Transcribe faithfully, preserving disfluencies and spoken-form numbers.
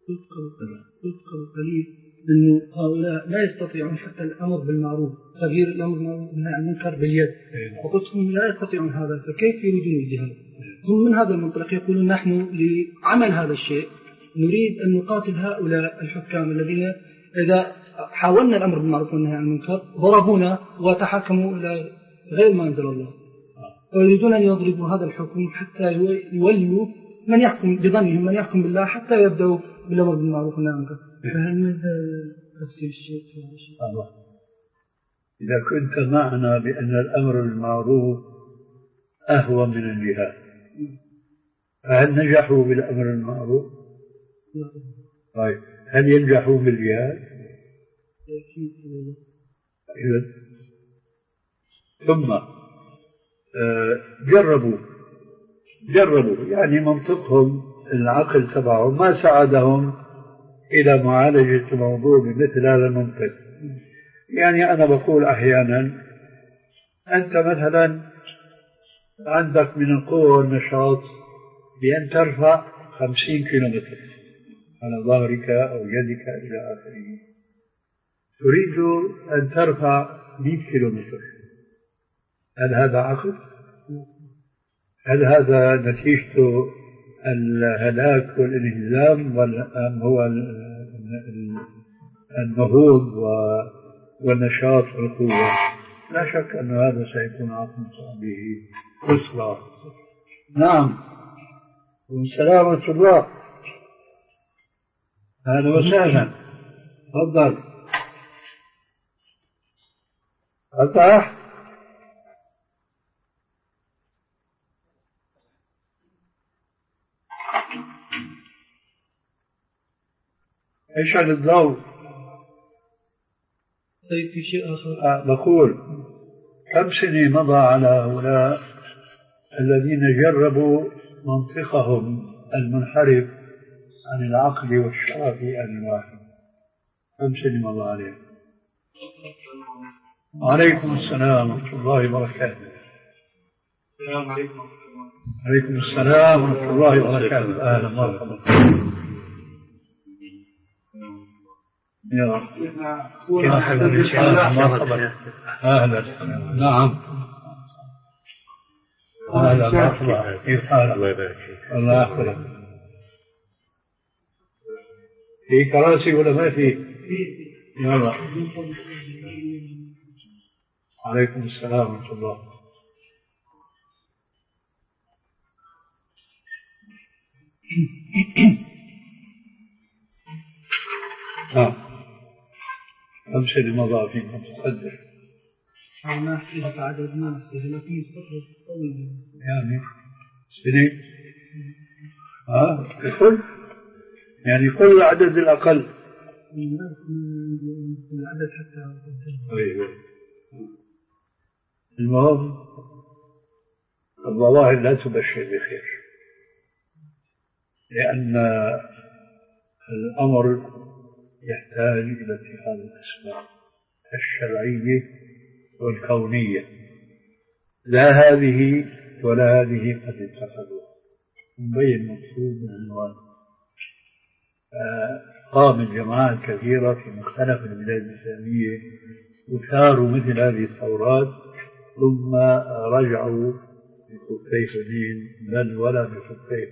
يذكر قليل أنه هؤلاء لا يستطيعون حتى الأمر بالمعروف، تغيير الأمر بالمعروف والنهي عن المنكر باليد، وقلت هم لا يستطيعون هذا، فكيف يريدون الجهاد؟ هم من هذا المنطلق يقولون نحن لعمل هذا الشيء نريد أن نقاتل هؤلاء الحكام الذين إذا حاولنا الأمر بالمعروف والنهي عن المنكر ضربونا وتحكموا إلى غير ما أنزل الله، ويريدون أن يضربوا هذا الحكم حتى يولوا من يحكم بظنهم من يحكم بالله حتى يبدأوا بالأمر بالمعروف والنهي عن المنكر. فهل من تفسير الشيء؟ الله، إذا كنت معنا بأن الأمر بالمعروف أهون من الجهاد، فهل نجحوا بالأمر بالمعروف؟ طيب هل ينجحوا بالجهاد؟ ثم جربوا جربوا يعني منطقهم العقل تبعهم ما ساعدهم إلى معالجة الموضوع بمثل هذا المنطق. يعني أنا بقول أحيانا أنت مثلا عندك من القوة والنشاط بأن ترفع خمسين كيلومتر على ظهرك أو يدك إلى آخره، تريد أن ترفع مئة كيلومتر، هل هذا عقل؟ هل هذا نتيجة الهلاك والانهزام أم هو النهوض والنشاط والقوة؟ لا شك أن هذا سيكون عقل به أسرع. نعم، والسلام ورحمة الله، أهلا وسهلا، تفضل أفتح. ايش عن الضوء؟ طيب في شيء آخر أه بقول كم سنة مضى على هؤلاء الذين جربوا منطقهم المنحرف عن العقل والشرع في آن واحد؟ كم سنة مضى عليه؟ وعليكم السلام ورحمة الله وبركاته. السلام عليكم. عليكم السلام ورحمة الله وبركاته. أهلا مرحبا. يا كيف حالك إن شاء الله؟ مرحبا. أهلا. نعم. أهلا مرحبا. كيف حالك؟ الله يبارك فيك. الله يحفظك. في كراسي ولا ما في؟ يلا. عليكم السلام ورحمة الله. ها كم سنة مضى فيكم تقدر؟ ما أحسبها عدد ما أحسبها لكن فترة طويلة يعني سنة. ها كل يعني كل عدد الأقل العدد حتى. طيب المهم الظواهر لا تبشر بخير، لأن الأمر يحتاج إلى اتخاذ الأسباب الشرعية والكونية، لا هذه ولا هذه قد اتخذوها. مبين مقصود من عنوان قام الجماعات كثيرة في مختلف البلاد الإسلامية وثاروا مثل هذه الثورات ثم رجعوا بخفي حنين بل ولا بخفي